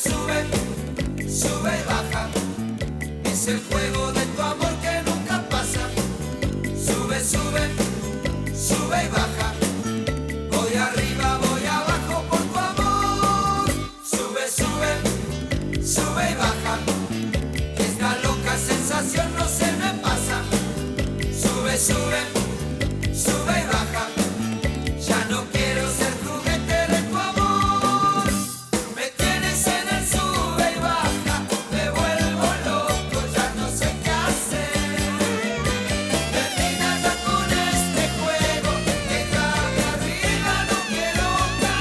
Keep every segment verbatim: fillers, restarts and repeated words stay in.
sube, sube y baja. Es el juego de tu amor que nunca pasa. Sube, sube, sube y baja. Voy arriba, voy abajo por tu amor. Sube, sube, sube y baja. Esta loca sensación no se me pasa. Sube, sube, sube y baja. Ya no quiero ser juguete de tu amor. Me tienes en el sube y baja. Me vuelvo loco, ya no sé qué hacer. Termina ya con este juego. Déjame arriba, no quiero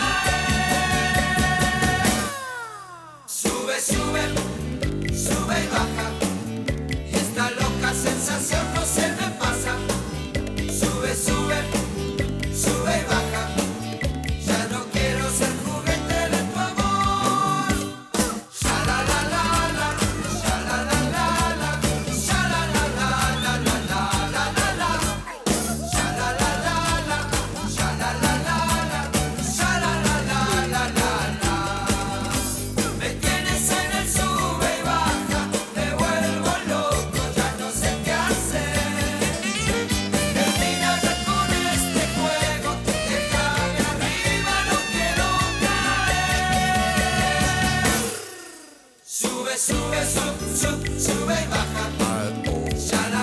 caer. Sube, sube, sube y baja. Y esta loca sensación no se me pasa. Sube, sube, sube y baja. Ya no quiero ser juguete de tu amor. Sha la la la la, sha la la la la, sha la la la la la la la la la. Sha la la la la, sha la la la la, sha la la la la la la. Me tienes en el sube y baja, me vuelvo loco, ya no sé qué hacer. Termina ya con este juego, déjame arriba, no quiero caer. Sube, sube, sub, sub, sube y baja. Sha